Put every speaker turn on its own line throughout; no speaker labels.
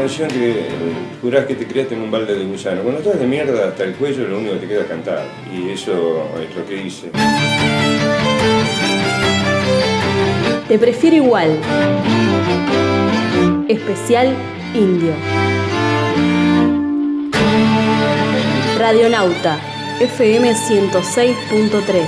canción que jurás que te criaste en un balde de gusano. Cuando estás de mierda hasta el cuello, lo único que te queda es cantar. Y eso es lo que hice.
Te prefiero igual. Especial Indio. Radionauta, FM 106.3.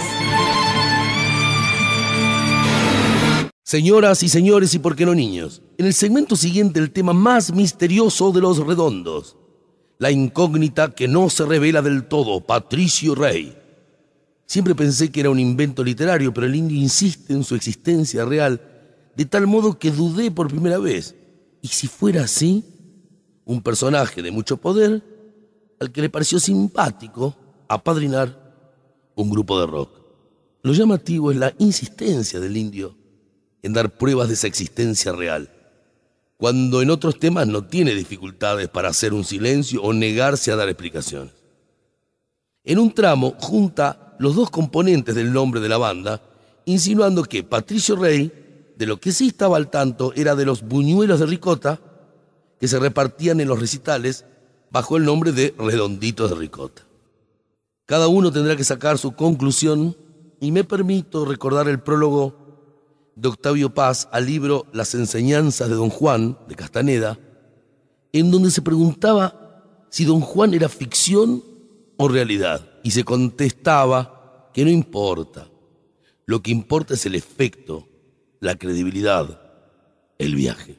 Señoras y señores, y por qué no niños, en el segmento siguiente el tema más misterioso de Los Redondos, la incógnita que no se revela del todo, Patricio Rey. Siempre pensé que era un invento literario, pero el indio insiste en su existencia real, de tal modo que dudé por primera vez. ¿Y si fuera así? Un personaje de mucho poder al que le pareció simpático apadrinar un grupo de rock. Lo llamativo es la insistencia del indio en dar pruebas de esa existencia real, cuando en otros temas no tiene dificultades para hacer un silencio o negarse a dar explicaciones. En un tramo junta los dos componentes del nombre de la banda, insinuando que Patricio Rey, de lo que sí estaba al tanto, era de los buñuelos de ricota que se repartían en los recitales bajo el nombre de Redonditos de Ricota. Cada uno tendrá que sacar su conclusión y me permito recordar el prólogo de Octavio Paz al libro Las enseñanzas de Don Juan, de Castaneda, en donde se preguntaba si Don Juan era ficción o realidad, y se contestaba que no importa. Lo que importa es el efecto, la credibilidad, el viaje.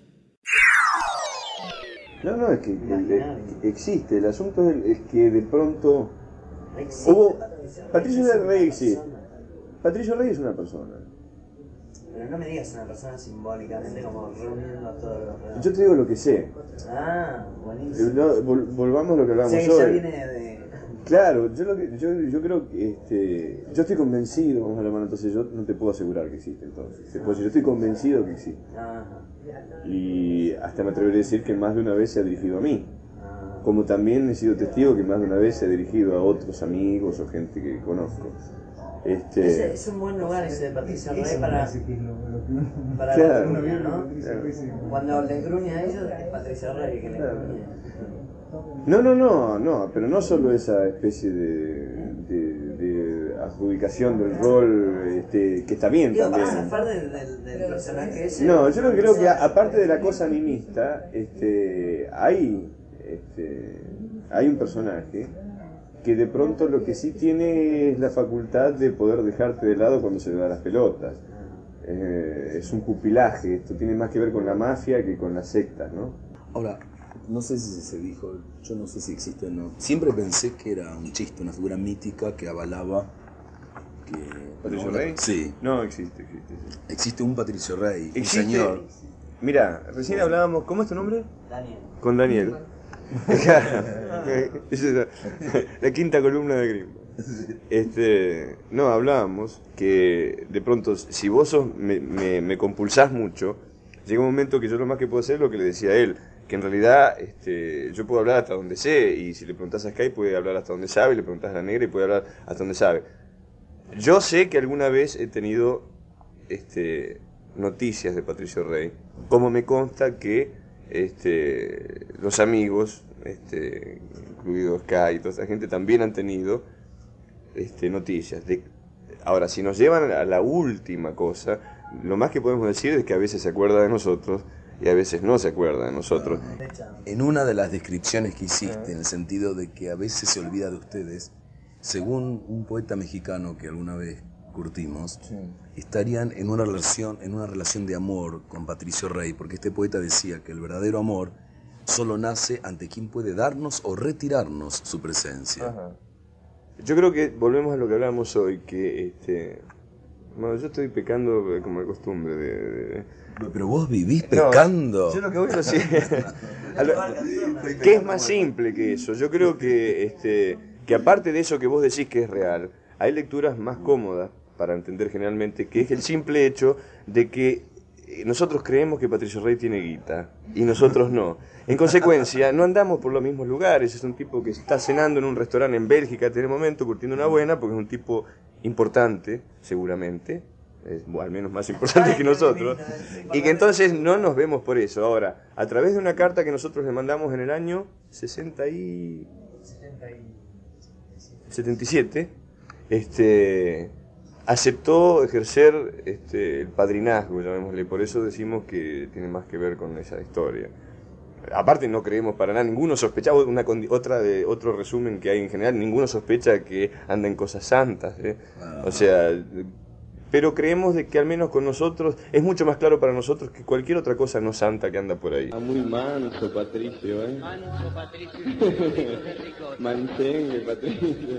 No, es que existe. El asunto es que de pronto hubo... Patricio Rey existe. Patricio Rey es una persona.
Pero no me digas una persona simbólicamente como reuniendo a todos los redondos.
Yo te digo lo que sé.
Ah, buenísimo.
Volvamos a lo que hablamos hoy.
Ya viene de...
Claro, yo creo que yo estoy convencido, vamos a la mano, entonces yo no te puedo asegurar que existe, entonces. Te puedo decir, yo estoy convencido que existe. Y hasta me atreveré a decir que más de una vez se ha dirigido a mí. Como también he sido testigo que más de una vez se ha dirigido a otros amigos o gente que conozco.
Es un buen lugar ese de Patricio Rey para
claro,
la gruña, ¿no? Claro. Cuando les gruña a ellos es Patricio Rey que les gruña.
No, pero no solo esa especie de adjudicación del rol, que está bien también.
Para zafar del personaje ese.
No, yo creo que aparte de la cosa animista, hay un personaje que de pronto lo que sí tiene es la facultad de poder dejarte de lado cuando se le da las pelotas. Es un pupilaje, esto tiene más que ver con la mafia que con las sectas, ¿no?
Ahora, no sé si se dijo, yo no sé si existe o no. Siempre pensé que era un chiste, una figura mítica que avalaba que...
¿Patricio Rey?
Sí.
No, existe. Sí.
Existe un Patricio Rey, un
¿Existe?
señor.
Mira, recién hablábamos, ¿cómo es tu nombre?
Daniel.
Con Daniel. La quinta columna de Grimm. No, hablábamos que de pronto, si vos me compulsás mucho, llega un momento que yo lo más que puedo hacer es lo que le decía a él, que en realidad yo puedo hablar hasta donde sé, y si le preguntás a Sky puede hablar hasta donde sabe, y le preguntás a la negra y puede hablar hasta donde sabe. Yo sé que alguna vez he tenido noticias de Patricio Rey, como me consta que los amigos, incluido Sky y toda esa gente, también han tenido noticias. Ahora, si nos llevan a la última cosa, lo más que podemos decir es que a veces se acuerda de nosotros y a veces no se acuerda de nosotros.
En una de las descripciones que hiciste, en el sentido de que a veces se olvida de ustedes, según un poeta mexicano que alguna vez curtimos, estarían en una relación de amor con Patricio Rey, porque este poeta decía que el verdadero amor solo nace ante quien puede darnos o retirarnos su presencia.
Ajá. Yo creo que volvemos a lo que hablábamos hoy, que bueno, yo estoy pecando como de costumbre
Pero vos vivís pecando.
No, yo lo que voy a decir que es más simple que eso. Yo creo que aparte de eso que vos decís que es real, hay lecturas más cómodas para entender generalmente, que es el simple hecho de que nosotros creemos que Patricio Rey tiene guita y nosotros no. En consecuencia, no andamos por los mismos lugares. Es un tipo que está cenando en un restaurante en Bélgica en este momento, curtiendo una buena, porque es un tipo importante, seguramente, al menos más importante que nosotros, y que entonces no nos vemos por eso. Ahora, a través de una carta que nosotros le mandamos en el año 77, aceptó ejercer el padrinazgo, llamémosle, por eso decimos que tiene más que ver con esa historia. Aparte no creemos para nada, ninguno sospecha, otro resumen que hay en general, ninguno sospecha que anda en cosas santas, o sea, pero creemos de que al menos con nosotros, es mucho más claro para nosotros que cualquier otra cosa no santa que anda por ahí.
Muy manso, Patricio, ¿eh?
Manso, Patricio.
Mantengue, Patricio.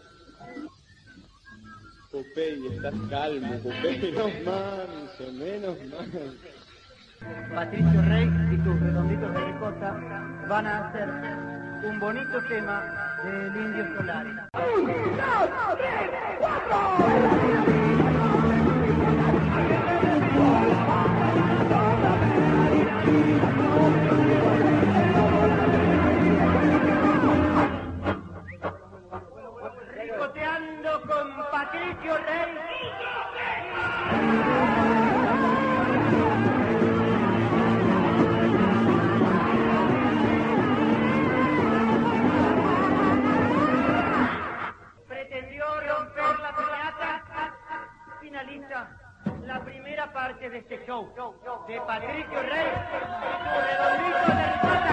Popeye, estás calmo, Popeye, menos manso.
Patricio Rey y sus redonditos de ricota van a hacer un bonito tema del Indio Solari. ¡1, 2, 3, 4! Ricoteando con Patricio Rey. Pretendió romper la piñata. Finaliza la primera parte de este show de Patricio Rey y su redondito de ricota.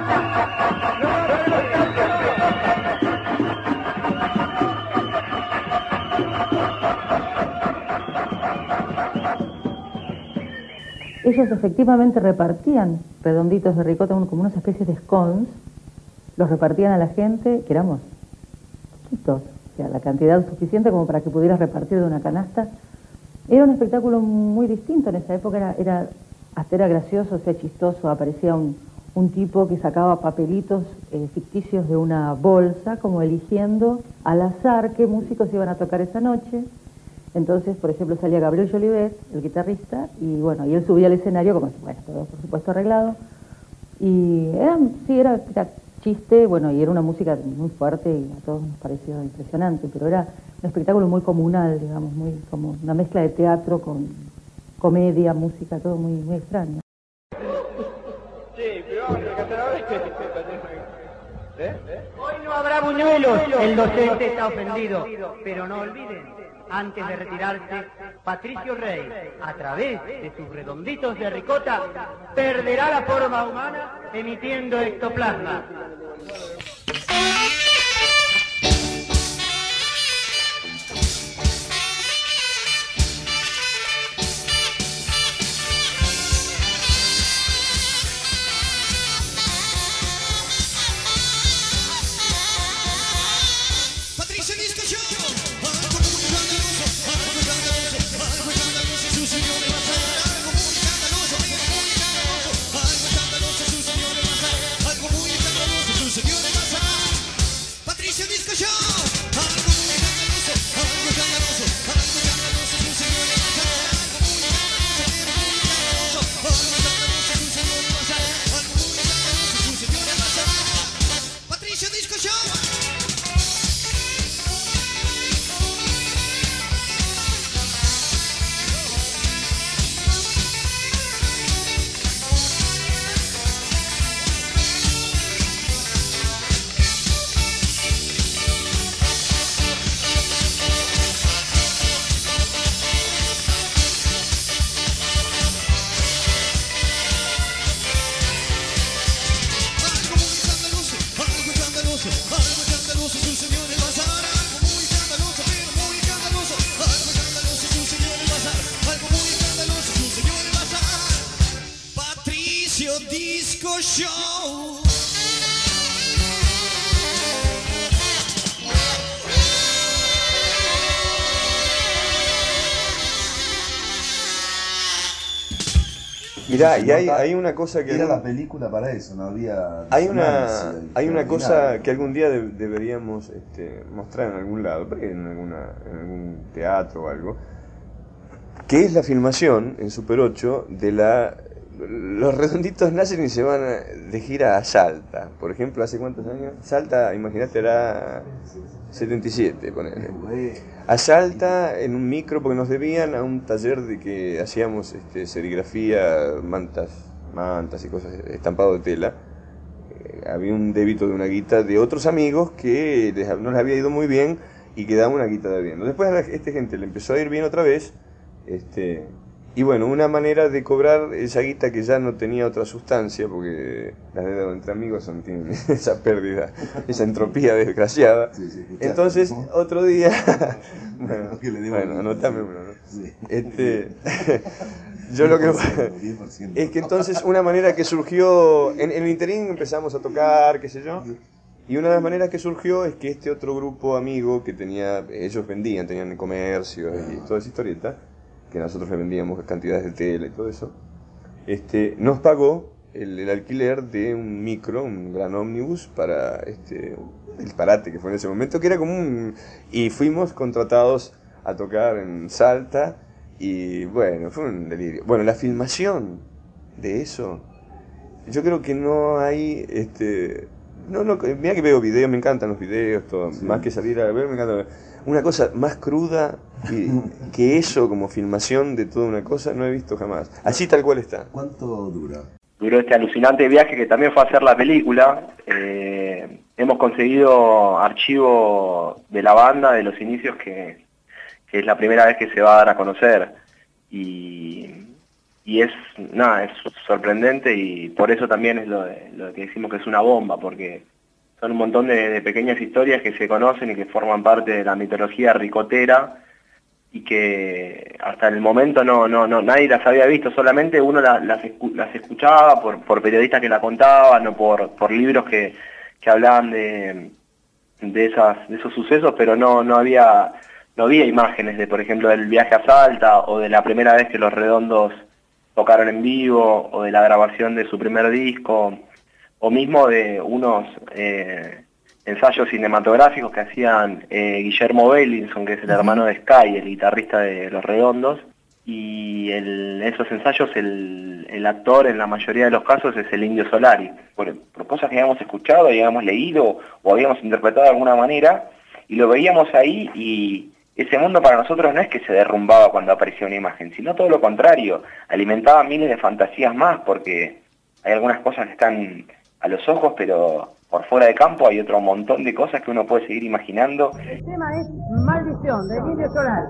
Ellos efectivamente repartían redonditos de ricota como unas especies de scones, los repartían a la gente, que éramos poquitos, o sea, la cantidad suficiente como para que pudieras repartir de una canasta. Era un espectáculo muy distinto en esa época, hasta era gracioso, o sea, chistoso. Aparecía un tipo que sacaba papelitos ficticios de una bolsa, como eligiendo al azar qué músicos iban a tocar esa noche. Entonces, por ejemplo, salía Gabriel Jolivet, el guitarrista, y bueno, y él subía al escenario como si, bueno, todo por supuesto arreglado. Y era chiste, bueno, y era una música muy fuerte y a todos nos pareció impresionante, pero era un espectáculo muy comunal, digamos, muy como una mezcla de teatro con comedia, música, todo muy, muy extraño.
Sí, pero vamos a cantar ahora.
Hoy no habrá buñuelos, el docente está ofendido, pero no olviden, antes de retirarse, Patricio Rey, a través de sus redonditos de ricota, perderá la forma humana emitiendo ectoplasma.
Disco Show.
Mirá, y hay una cosa que...
Era la película para eso, no había...
Hay una cosa que algún día deberíamos mostrar en algún lado, en algún teatro o algo, que es la filmación en Super 8 de los redonditos nacen y se van de gira a Salta. Por ejemplo, ¿hace cuántos años? Salta, imagínate, era 77, ponele. A Salta, en un micro, porque nos debían a un taller de que hacíamos serigrafía, mantas y cosas, estampado de tela. Había un débito de una guita de otros amigos que no les había ido muy bien y quedaba una guita de bien. Después a esta gente le empezó a ir bien otra vez, y bueno, una manera de cobrar esa guita que ya no tenía otra sustancia, porque las deudas entre amigos tienen esa pérdida, esa entropía desgraciada. Sí, entonces, otro día, bueno, anotame uno, ¿no? Sí. Yo lo que es que entonces una manera que surgió, en el interín empezamos a tocar, qué sé yo, y una de las maneras que surgió es que este otro grupo amigo que ellos tenían comercio y toda esa historieta, que nosotros le vendíamos cantidades de tela y todo eso, nos pagó el alquiler de un micro, un gran ómnibus para el Parate, que fue en ese momento, que era como y fuimos contratados a tocar en Salta, y bueno, fue un delirio. Bueno, la filmación de eso, yo creo que no hay, mira que veo videos, me encantan los videos, todo, sí. Más que salir a ver, me encanta. Una cosa más cruda que eso como filmación de toda una cosa no he visto jamás. Así tal cual está.
¿Cuánto dura?
Duró este alucinante viaje que también fue a hacer la película. Hemos conseguido archivo de la banda de los inicios que es la primera vez que se va a dar a conocer. Y es sorprendente, y por eso también es lo que decimos que es una bomba, porque son un montón de pequeñas historias que se conocen y que forman parte de la mitología ricotera, y que hasta el momento no nadie las había visto, solamente uno las escuchaba por periodistas que la contaban, o por libros que hablaban de esos sucesos, pero no había imágenes de, por ejemplo, del viaje a Salta, o de la primera vez que Los Redondos tocaron en vivo, o de la grabación de su primer disco, o mismo de unos ensayos cinematográficos que hacían Guillermo Bellinson, que es el hermano de Sky, el guitarrista de Los Redondos, y esos ensayos el actor en la mayoría de los casos es el Indio Solari, por cosas que habíamos escuchado, habíamos leído o habíamos interpretado de alguna manera, y lo veíamos ahí, y ese mundo para nosotros no es que se derrumbaba cuando aparecía una imagen, sino todo lo contrario, alimentaba miles de fantasías más, porque hay algunas cosas que están a los ojos, pero por fuera de campo hay otro montón de cosas que uno puede seguir imaginando.
El tema es Maldición, de Indio Solari.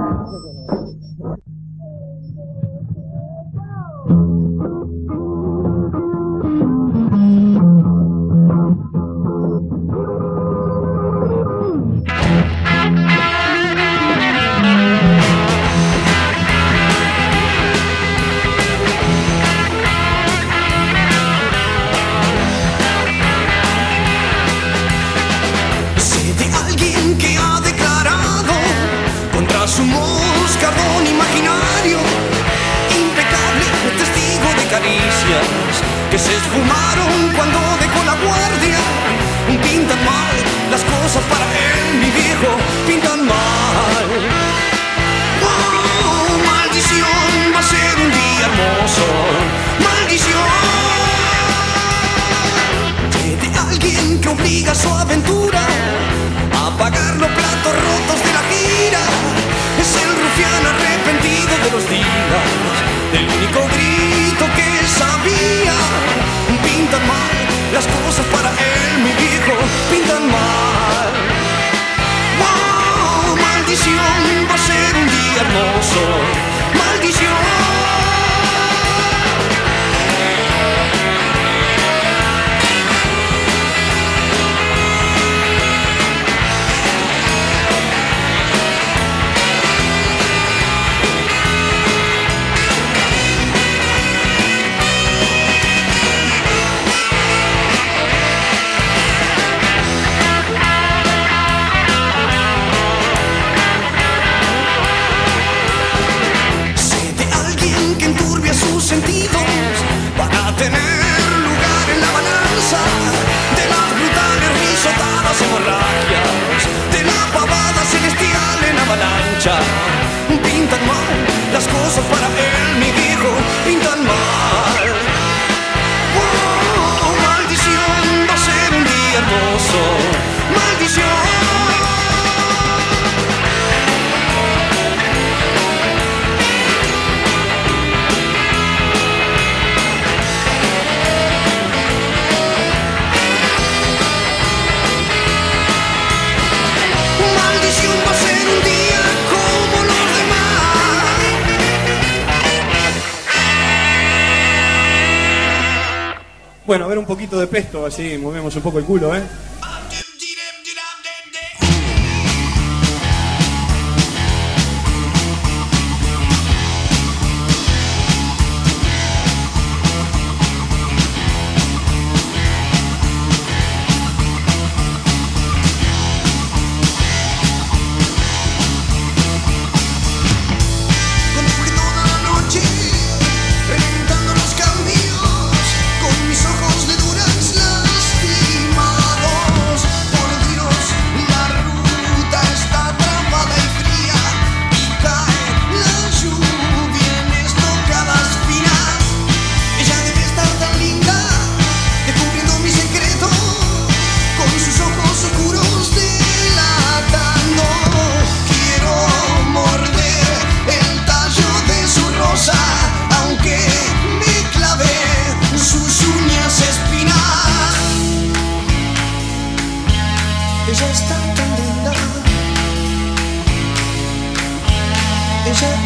Su moscardón imaginario, impecable testigo de caricias que se esfumaron cuando dejó la guardia. Pintan mal las cosas para él, mi viejo, pintan mal. Oh, maldición, va a ser un día hermoso. Maldición de alguien que obliga a su aventura a pagar los platos rotos de la gira. Es el rufián arrepentido de los días, del único grito que sabía. Pintan mal las cosas para él, mi viejo, pintan mal. Wow, maldición, va a ser un día hermoso. Maldición. Sentidos para tener lugar en la balanza de las brutales risotadas hemorragias, de la pavada celestial en avalancha. Pintan mal las cosas para él, mi viejo, pintan mal. Oh, maldición, va a ser un día hermoso. Maldición.
Bueno, a ver un poquito de Pesto, así movemos un poco el culo, ¿eh?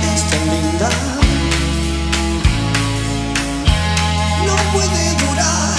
No puede durar.